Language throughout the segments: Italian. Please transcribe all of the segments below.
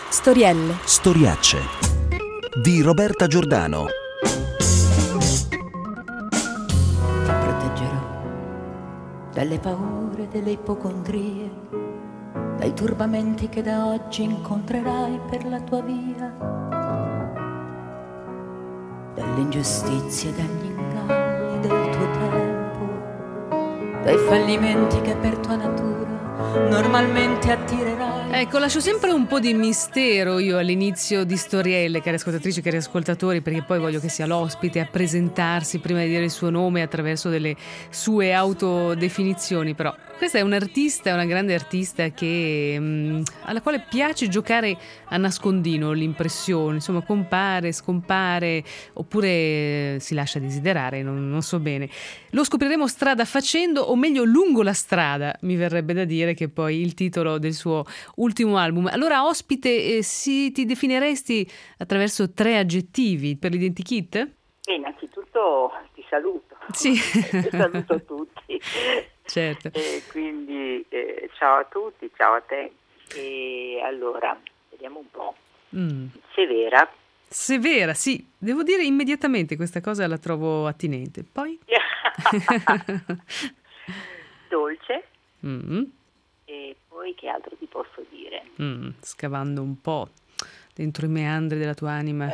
Storielle. Storiacce di Roberta Giordano. Ti proteggerò dalle paure, delle ipocondrie, dai turbamenti che da oggi incontrerai per la tua via, dalle ingiustizie, dagli inganni del tuo tempo, dai fallimenti che per tua natura normalmente attirerai. Ecco, lascio sempre un po' di mistero io all'inizio di Storielle, cari ascoltatrici, cari ascoltatori, perché poi voglio che sia l'ospite a presentarsi prima di dire il suo nome attraverso delle sue autodefinizioni. Però questa è un'artista, una grande artista che alla quale piace giocare a nascondino l'impressione, insomma compare, scompare oppure si lascia desiderare, non so bene. Lo scopriremo strada facendo, o meglio lungo la strada, mi verrebbe da dire, che è poi il titolo del suo ultimo album. Allora, ospite, ti definiresti attraverso 3 aggettivi per l'identikit? Innanzitutto ti saluto. Sì. Saluto tutti. Certo. E quindi ciao a tutti, ciao a te. E allora, vediamo un po'. Severa, sì, devo dire immediatamente questa cosa la trovo attinente. Poi? Dolce. E poi che altro ti posso dire? Scavando un po' dentro i meandri della tua anima.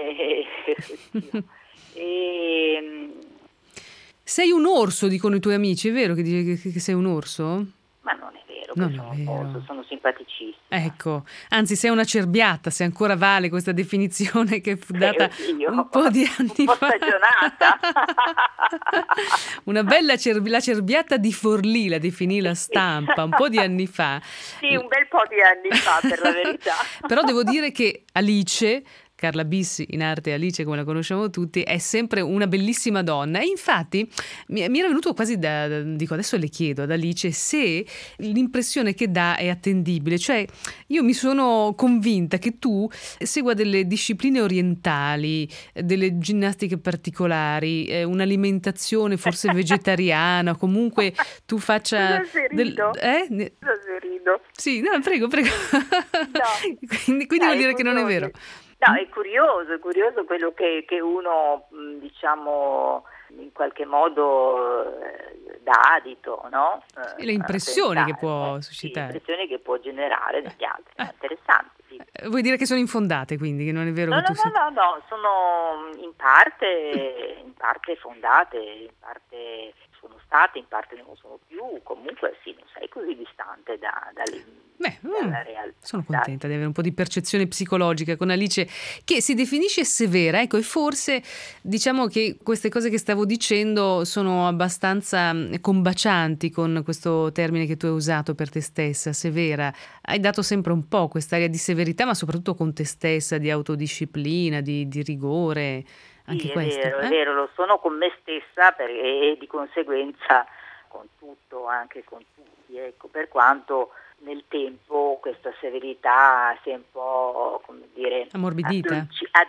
Sei un orso, dicono i tuoi amici, è vero che sei un orso? Ma non è vero, Non sono è vero. un orso, sono simpaticissima. Ecco, anzi sei una cerbiata, se ancora vale questa definizione che fu data un po' di anni un po' fa. stagionata. Una bella la cerbiata di Forlì, la definì la stampa un po' di anni fa. Sì, un bel po' di anni fa, per la verità. Però devo dire che Alice, Carla Bissi, in arte Alice come la conosciamo tutti, è sempre una bellissima donna. E infatti mi era venuto quasi dico, adesso le chiedo ad Alice se l'impressione che dà è attendibile. Cioè, io mi sono convinta che tu segua delle discipline orientali, delle ginnastiche particolari, un'alimentazione forse vegetariana, comunque tu faccia... Rido. Sì, no, prego. No. Quindi vuol dire che non è vero. No, è curioso quello che uno, diciamo, in qualche modo dà adito, no? E le impressioni che può suscitare. Le impressioni che può generare negli altri, interessanti. Sì. Vuoi dire che sono infondate, quindi, che non è vero No, che tu no, sono in parte fondate, in parte sono state, in parte non sono più, comunque sì, non sei così distante dalla realtà. Sono contenta di avere un po' di percezione psicologica con Alice, che si definisce severa, ecco, e forse diciamo che queste cose che stavo dicendo sono abbastanza combacianti con questo termine che tu hai usato per te stessa, severa. Hai dato sempre un po' quest'aria di severità, ma soprattutto con te stessa, di autodisciplina, di rigore. Anche sì, questo, è vero, lo sono con me stessa e di conseguenza con tutto, anche con tutti, ecco, per quanto nel tempo questa severità si è un po', come dire, ammorbidita.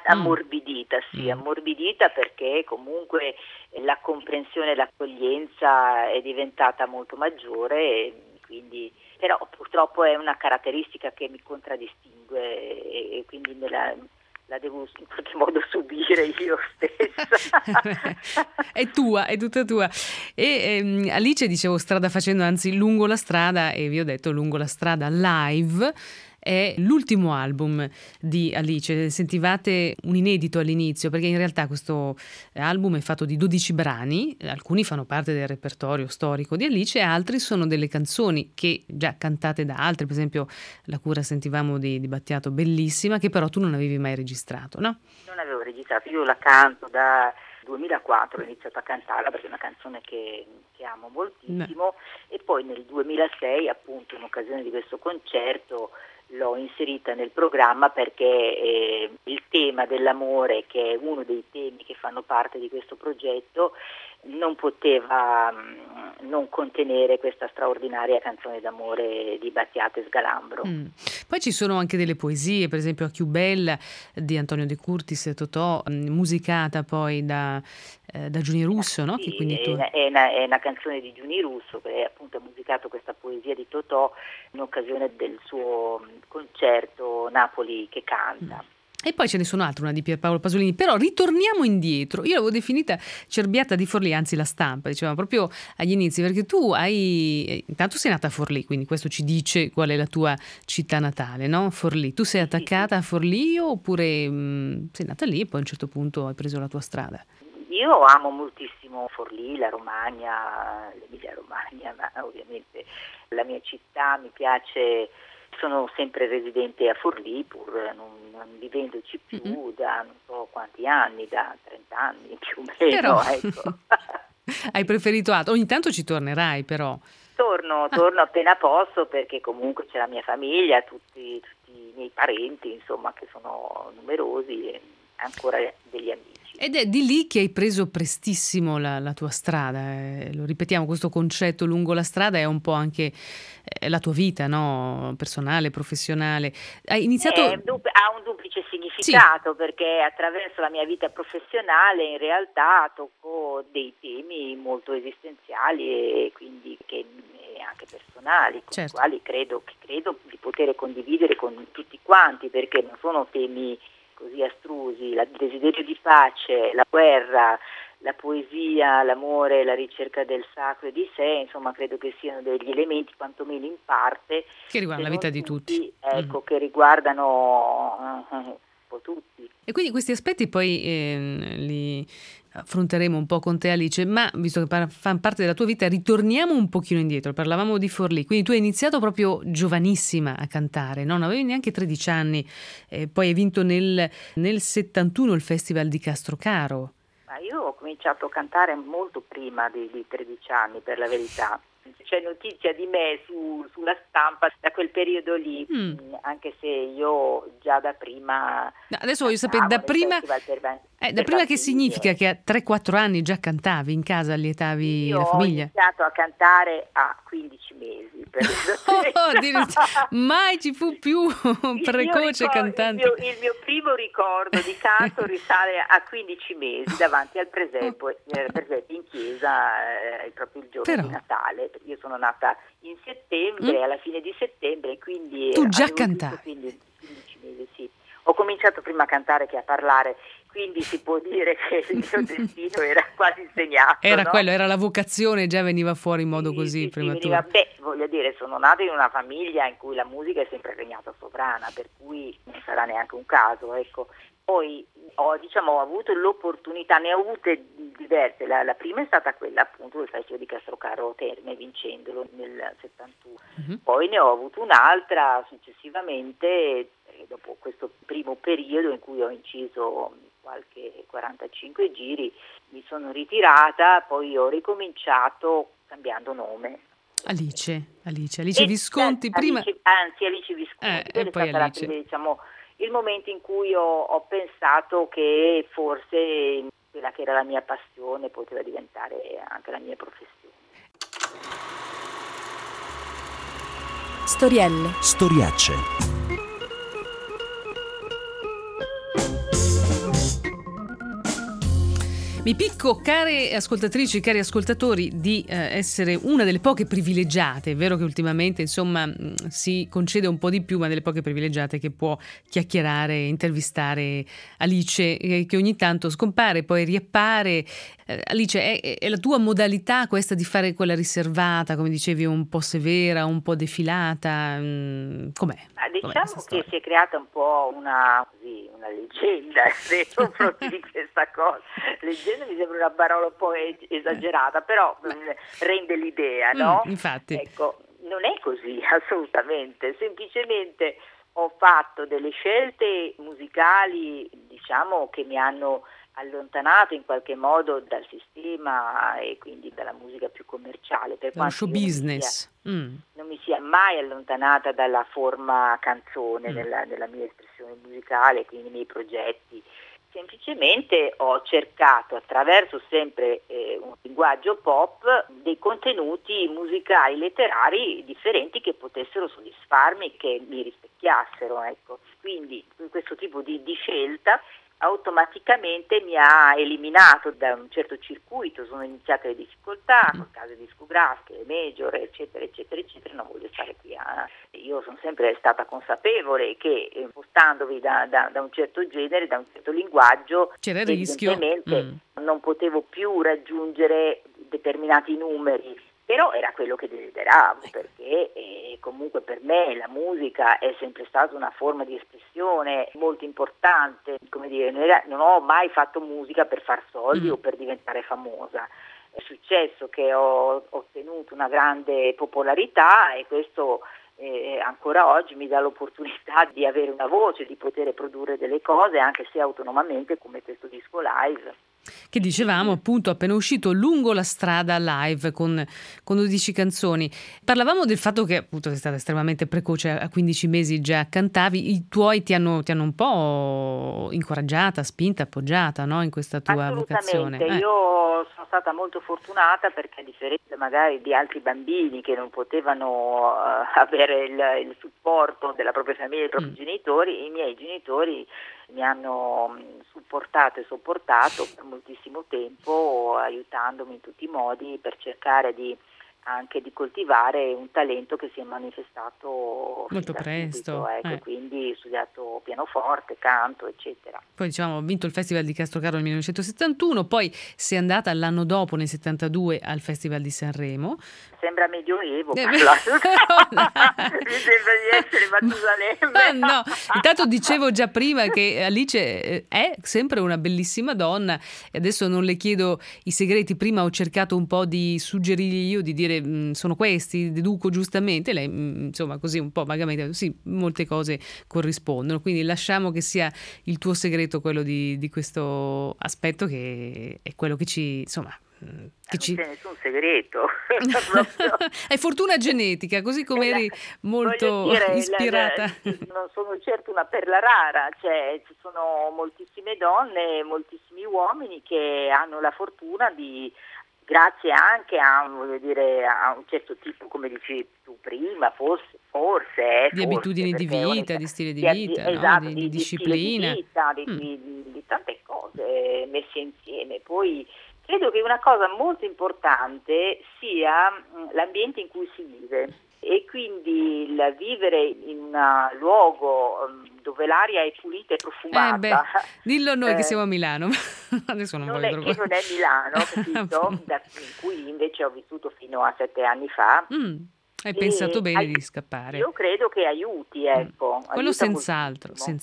Ammorbidita perché comunque la comprensione e l'accoglienza è diventata molto maggiore e quindi, però purtroppo è una caratteristica che mi contraddistingue e quindi la devo in qualche modo subire io stessa. È tua, è tutta tua. E Alice, dicevo strada facendo, anzi lungo la strada, e vi ho detto lungo la strada live, è l'ultimo album di Alice. Sentivate un inedito all'inizio, perché in realtà questo album è fatto di 12 brani, alcuni fanno parte del repertorio storico di Alice e altri sono delle canzoni che già cantate da altri, per esempio La cura sentivamo di Battiato, bellissima, che però tu non avevi mai registrato, no? Non avevo registrato, io la canto da 2004, ho iniziato a cantarla perché è una canzone che amo moltissimo. E poi nel 2006, appunto in occasione di questo concerto, l'ho inserita nel programma perché il tema dell'amore, che è uno dei temi che fanno parte di questo progetto, non poteva non contenere questa straordinaria canzone d'amore di Battiato e Sgalambro. Poi ci sono anche delle poesie, per esempio A Chiù Bella di Antonio De Curtis e Totò, musicata poi da Giuni Russo, no? Sì, Che quindi tu... è una canzone di Giuni Russo che appunto ha musicato questa poesia di Totò in occasione del suo concerto Napoli che canta. E poi ce ne sono altre, una di Pierpaolo Pasolini, però ritorniamo indietro. Io l'avevo definita Cerbiata di Forlì, anzi La Stampa, diceva proprio agli inizi, perché tu intanto sei nata a Forlì, quindi questo ci dice qual è la tua città natale, no? Forlì. Tu sei attaccata a Forlì oppure sei nata lì e poi a un certo punto hai preso la tua strada? Io amo moltissimo Forlì, la Romagna, l'Emilia Romagna, ma ovviamente la mia città mi piace. Sono sempre residente a Forlì, pur non vivendoci più da non so quanti anni, da 30 anni più o meno. Però ecco. Hai preferito altro, ogni tanto ci tornerai però. Torno appena posso, perché comunque c'è la mia famiglia, tutti i miei parenti, insomma, che sono numerosi e ancora degli amici. Ed è di lì che hai preso prestissimo la tua strada, lo ripetiamo, questo concetto lungo la strada è un po' anche la tua vita, no? Personale, professionale. Hai iniziato... Ha un duplice significato, sì, perché attraverso la mia vita professionale in realtà tocco dei temi molto esistenziali e quindi anche personali, con i quali credo di poter condividere con tutti quanti, perché non sono temi così astrusi, il desiderio di pace, la guerra, la poesia, l'amore, la ricerca del sacro e di sé, insomma credo che siano degli elementi, quantomeno in parte, che riguardano la vita di tutti. Ecco, che riguardano un po' tutti. E quindi questi aspetti poi li affronteremo un po' con te, Alice, ma visto che fanno parte della tua vita, ritorniamo un pochino indietro. Parlavamo di Forlì, quindi tu hai iniziato proprio giovanissima a cantare, no? Non avevi neanche 13 anni, poi hai vinto nel 71 il Festival di Castrocaro. Ma io ho cominciato a cantare molto prima di 13 anni, per la verità. C'è notizia di me sulla stampa da quel periodo lì, anche se io già da prima... Adesso voglio sapere, da prima che significa che a 3-4 anni già cantavi in casa, allietavi la famiglia? Io ho iniziato a cantare a 15 mesi. Mai ci fu più precoce cantante. Il mio primo ricordo di canto risale a 15 mesi davanti al presepe in chiesa, proprio il giorno di Natale. Io sono nata in settembre, alla fine di settembre, quindi tu già cantavi? 15 mesi, sì. Ho cominciato prima a cantare che a parlare, quindi si può dire che il mio destino era quasi segnato. Era no? quello, era la vocazione, già veniva fuori in modo così prematuro. Voglio dire, sono nata in una famiglia in cui la musica è sempre regnata sovrana, per cui non sarà neanche un caso, ecco. Poi ho avuto l'opportunità, ne ho avute diverse, la prima è stata quella appunto del Festival di Castrocaro Terme, vincendolo nel 71, poi ne ho avuto un'altra successivamente, dopo questo primo periodo in cui ho inciso qualche 45 giri, mi sono ritirata, poi ho ricominciato cambiando nome. Alice Visconti prima. Alice Visconti, e poi Alice. Il momento in cui ho pensato che forse quella che era la mia passione poteva diventare anche la mia professione. Storiacce. Mi picco, care ascoltatrici, cari ascoltatori, di essere una delle poche privilegiate. È vero che ultimamente, insomma, si concede un po' di più, ma delle poche privilegiate che può chiacchierare, intervistare Alice, che ogni tanto scompare, poi riappare. Alice, è la tua modalità questa di fare quella riservata, come dicevi, un po' severa, un po' defilata? Com'è? Diciamo che si è creata un po' una leggenda nei confronti di questa cosa. Leggenda mi sembra una parola un po' esagerata, però rende l'idea, no? Infatti. Ecco, non è così assolutamente, semplicemente ho fatto delle scelte musicali, diciamo, che mi hanno allontanato in qualche modo dal sistema e quindi dalla musica più commerciale, per quanto show business. Non mi sia mai allontanata dalla forma canzone nella mia espressione musicale, quindi nei miei progetti. Semplicemente ho cercato, attraverso sempre un linguaggio pop, dei contenuti musicali, letterari differenti che potessero soddisfarmi, che mi rispecchiassero, ecco. Quindi questo tipo di scelta automaticamente mi ha eliminato da un certo circuito, sono iniziate le difficoltà con case discografiche, le major, eccetera, eccetera, eccetera. Non voglio stare qui Io sono sempre stata consapevole che spostandovi da un certo genere, da un certo linguaggio, c'era il rischio. Evidentemente non potevo più raggiungere determinati numeri. Però era quello che desideravo, perché comunque per me la musica è sempre stata una forma di espressione molto importante. Come dire, non ho mai fatto musica per far soldi o per diventare famosa. È successo che ho ottenuto una grande popolarità e questo ancora oggi mi dà l'opportunità di avere una voce, di poter produrre delle cose anche se autonomamente, come questo disco live. Che dicevamo appunto appena uscito, Lungo la strada live con 12 canzoni. Parlavamo del fatto che appunto sei stata estremamente precoce, a 15 mesi già cantavi. I tuoi ti hanno un po' incoraggiata, spinta, appoggiata, no? In questa tua vocazione. Io sono stata molto fortunata perché, a differenza magari di altri bambini che non potevano avere il supporto della propria famiglia e dei propri genitori, i miei genitori mi hanno supportato e sopportato per moltissimo tempo, aiutandomi in tutti i modi per cercare anche di coltivare un talento che si è manifestato molto presto, subito, quindi ho studiato pianoforte, canto, eccetera. Poi diciamo ho vinto il Festival di Castrocaro nel 1971, poi sei andata l'anno dopo nel 72 al Festival di Sanremo. Sembra medioevo parlare. Mi sembra di essere Matusalemme. No, intanto dicevo già prima che Alice è sempre una bellissima donna e adesso non le chiedo i segreti. Prima ho cercato un po' di suggerirgli io, di dire sono questi, deduco giustamente, lei insomma così un po' vagamente, sì, molte cose corrispondono, quindi lasciamo che sia il tuo segreto quello di questo aspetto, che è quello che ci, insomma, non c'è nessun segreto. È fortuna genetica, così come eri molto ispirata. Non sono certo una perla rara, cioè ci sono moltissime donne, moltissimi uomini che hanno la fortuna di, grazie anche a un certo tipo, come dicevi tu prima, forse di abitudini di vita, di stile di vita, esatto, no? di disciplina, di tante cose messe insieme. Poi credo che una cosa molto importante sia l'ambiente in cui si vive, e quindi il vivere in un luogo dove l'aria è pulita e profumata. Dillo noi che siamo a Milano. Adesso non è Milano, capito? In cui invece ho vissuto fino a 7 anni fa. Hai pensato bene di scappare. Io credo che aiuti, ecco. Quello senz'altro. Sì.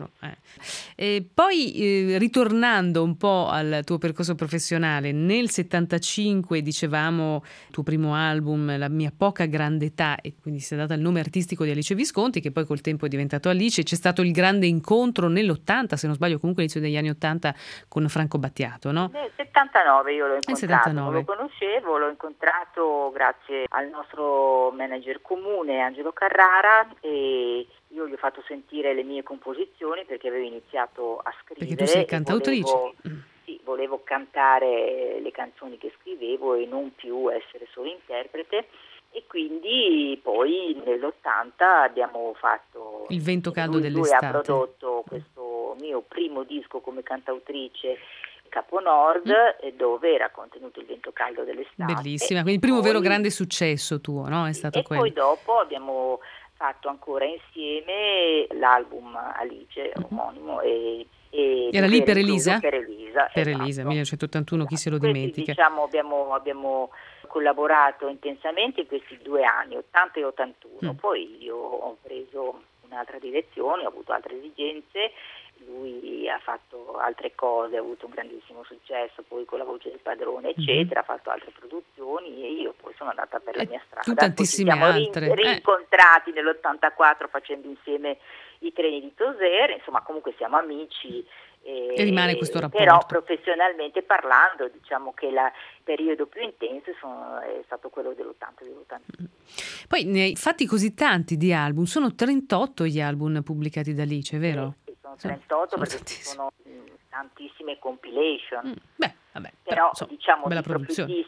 E poi ritornando un po' al tuo percorso professionale, nel 75 dicevamo tuo primo album, La mia poca grande età, e quindi si è data il nome artistico di Alice Visconti, che poi col tempo è diventato Alice. C'è stato il grande incontro nell'80, se non sbaglio, comunque all'inizio degli anni 80, con Franco Battiato, no? Nel 79 io l'ho incontrato, 79. Non lo conoscevo, l'ho incontrato grazie al nostro manager comune Angelo Carrara, e io gli ho fatto sentire le mie composizioni perché avevo iniziato a scrivere. Perché tu sei cantautrice. Volevo cantare le canzoni che scrivevo e non più essere solo interprete, e quindi poi nell'80 abbiamo fatto Il vento caldo dell'estate. Lui ha prodotto questo mio primo disco come cantautrice, Capo Nord, dove era contenuto Il vento caldo dell'estate. Bellissima, quindi il primo vero grande successo tuo, no? È stato quello. Poi dopo abbiamo fatto ancora insieme l'album Alice, omonimo, e era lì per Elisa? Per Elisa, per esatto. Elisa, 1981, chi se lo Questi, dimentica. diciamo, abbiamo collaborato intensamente in questi 2 anni, 80 e 81. Poi io ho preso un'altra direzione, ho avuto altre esigenze. Lui ha fatto altre cose, ha avuto un grandissimo successo poi con La voce del padrone, eccetera, ha fatto altre produzioni, e io poi sono andata per la mia strada. Tu tantissime altre. Ci siamo rincontrati nell'84 facendo insieme I treni di Tosier, insomma comunque siamo amici. E rimane questo rapporto. Però professionalmente parlando, diciamo che il periodo più intenso è stato quello dell'80 e dell'81. Poi ne hai fatti così tanti di album, sono 38 gli album pubblicati da Alice, vero? Sì, sono 38 sono perché ci sono tantissime compilation. Beh, vabbè, però insomma, diciamo bella di propri produzione.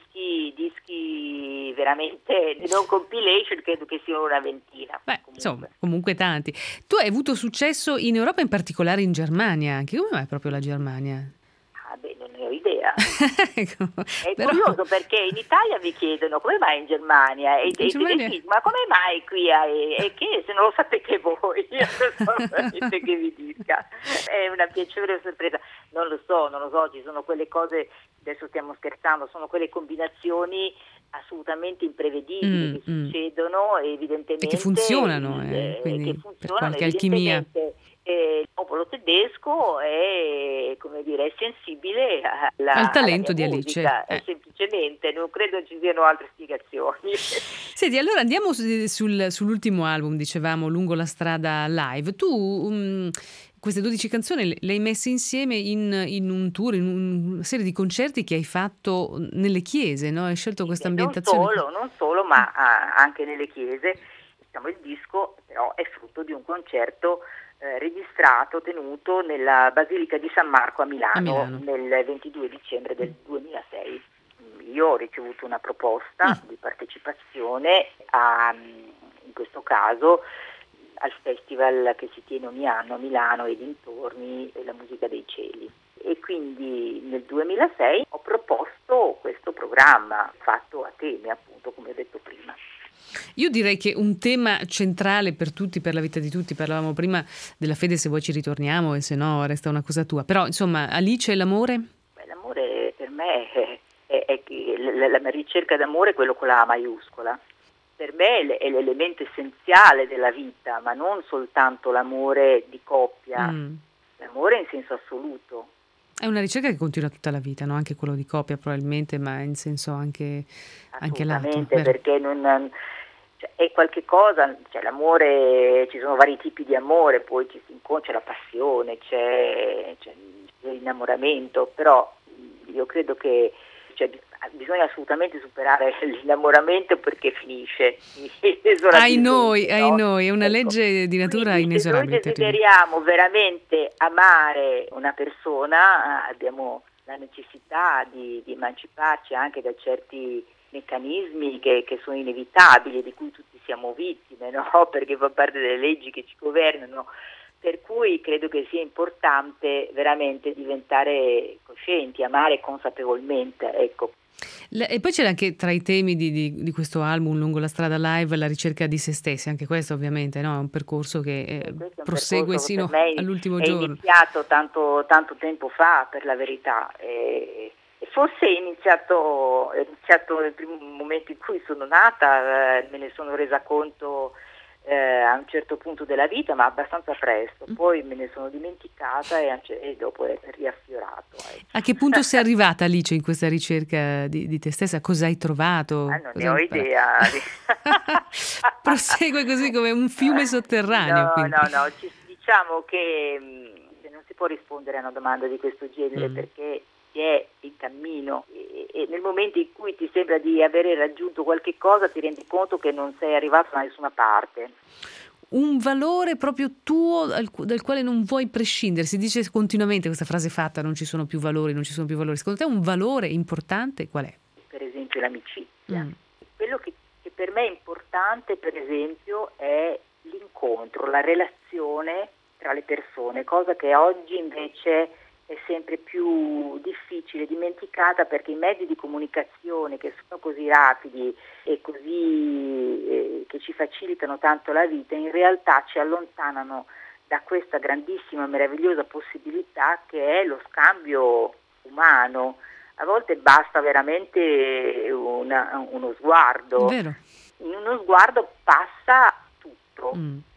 dischi veramente non compilation credo che siano una ventina. Beh, Comunque. insomma, comunque tanti. Tu hai avuto successo in Europa, in particolare in Germania anche. Come mai proprio la Germania? Ah, beh, non ne ho idea. Ecco, È però curioso perché in Italia mi chiedono come mai in Germania e in Germania- dico, ma come mai qui e che se non lo sapete voi, io non so veramente che vi dica. È una piacevole sorpresa. Non lo so, ci sono quelle cose, adesso stiamo scherzando, sono quelle combinazioni assolutamente imprevedibili che succedono evidentemente e che funzionano, quindi che per funzionano qualche alchimia. evidentemente. Il popolo tedesco è, come dire, è sensibile Al talento alla di mia Alice. musica, semplicemente, non credo ci siano altre spiegazioni. Senti, allora andiamo sull'ultimo album, dicevamo, Lungo la strada live. Tu queste 12 canzoni le hai messe insieme in un tour, in una serie di concerti che hai fatto nelle chiese, no? Hai scelto questa ambientazione. Non solo, ma anche nelle chiese. Diciamo, il disco però è frutto di un concerto registrato, tenuto nella Basilica di San Marco a Milano nel 22 dicembre del 2006. Io ho ricevuto una proposta di partecipazione in questo caso al festival che si tiene ogni anno a Milano e dintorni, La musica dei cieli. E quindi nel 2006 ho proposto questo programma fatto a temi, appunto, come ho detto prima. Io direi che un tema centrale per tutti, per la vita di tutti, parlavamo prima della fede, se vuoi ci ritorniamo e se no resta una cosa tua, però insomma Alice e l'amore? Beh, l'amore per me è la ricerca d'amore è quello con la A maiuscola. Per me è l'elemento essenziale della vita, ma non soltanto l'amore di coppia, l'amore in senso assoluto. È una ricerca che continua tutta la vita, no? Anche quello di coppia probabilmente, ma in senso anche lato. Assolutamente, perché è qualche cosa, cioè l'amore, ci sono vari tipi di amore, poi ci si incontra, c'è la passione, c'è l'innamoramento, però io credo che bisogna assolutamente superare l'innamoramento perché finisce. Ai noi, è una legge di natura inesorabile. Se noi desideriamo veramente amare una persona, abbiamo la necessità di emanciparci anche da certi meccanismi che sono inevitabili, di cui tutti siamo vittime, no? Perché fa parte delle leggi che ci governano. Per cui credo che sia importante veramente diventare coscienti, amare consapevolmente, ecco. E poi c'era anche tra i temi di questo album Lungo la strada live la ricerca di se stessi, anche questo ovviamente, no? È un percorso che prosegue sino all'ultimo giorno. È iniziato tanto tempo fa, per la verità, e forse è iniziato nel primo momento in cui sono nata, me ne sono resa conto a un certo punto della vita, ma abbastanza presto, poi me ne sono dimenticata e dopo è riaffiorato. A che punto sei arrivata, Alice, in questa ricerca di te stessa? Cosa hai trovato? Non ne ho idea. Prosegue così come un fiume sotterraneo. No, diciamo che non si può rispondere a una domanda di questo genere perché si è in cammino e nel momento in cui ti sembra di avere raggiunto qualche cosa ti rendi conto che non sei arrivato da nessuna parte. Un valore proprio tuo dal quale non vuoi prescindere. Si dice continuamente questa frase fatta, non ci sono più valori. Secondo te un valore importante qual è? Per esempio l'amicizia. Quello che per me è importante, per esempio, è l'incontro, la relazione tra le persone, cosa che oggi invece è sempre più difficile, dimenticata, perché i mezzi di comunicazione che sono così rapidi e così che ci facilitano tanto la vita, in realtà ci allontanano da questa grandissima, meravigliosa possibilità che è lo scambio umano. A volte basta veramente uno sguardo. Vero. In uno sguardo passa tutto.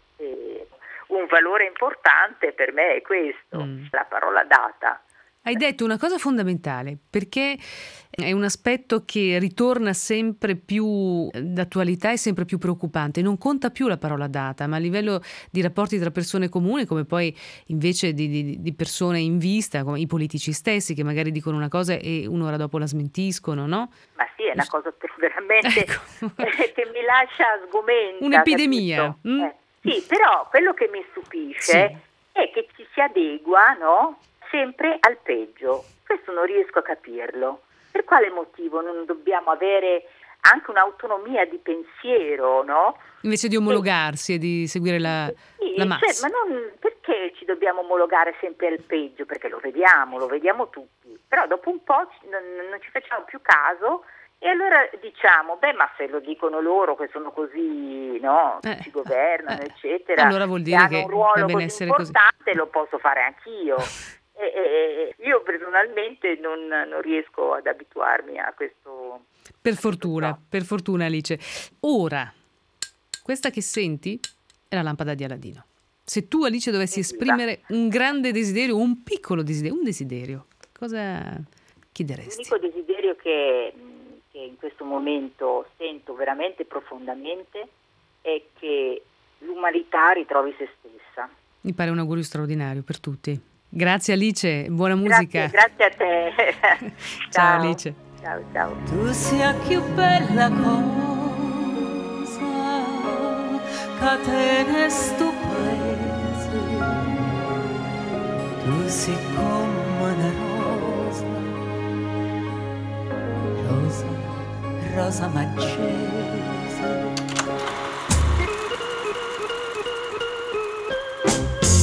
Un valore importante per me è questo, la parola data. Hai detto una cosa fondamentale, perché è un aspetto che ritorna sempre più d'attualità e sempre più preoccupante. Non conta più la parola data, ma a livello di rapporti tra persone comuni, come poi invece di persone in vista, come i politici stessi che magari dicono una cosa e un'ora dopo la smentiscono, no? Ma sì, è una cosa veramente che mi lascia sgomenta. Un'epidemia. Sì, però quello che mi stupisce è che ci si adegua, no? sempre al peggio. Questo non riesco a capirlo. Per quale motivo non dobbiamo avere anche un'autonomia di pensiero, no? Invece di omologarsi e di seguire la massa. Ma non, perché ci dobbiamo omologare sempre al peggio? Perché lo vediamo tutti. Però dopo un po' non ci facciamo più caso e allora diciamo, ma se lo dicono loro che sono così, no? Che ci governano, eccetera. Allora vuol dire che hanno un ruolo deve così essere importante, così. lo posso fare anch'io. Io personalmente non riesco ad abituarmi a questo. Per fortuna Alice. Ora, questa che senti è la lampada di Aladino. Se tu, Alice, dovessi esprimere un grande desiderio, un piccolo desiderio, un desiderio, cosa chiederesti? L'unico desiderio che in questo momento sento veramente profondamente è che l'umanità ritrovi se stessa. Mi pare un augurio straordinario per tutti. Grazie Alice, buona musica. Grazie a te. Ciao Alice. Ciao. Tu sia più bella cosa che te ne stupese. Tu sei come una rosa maggese.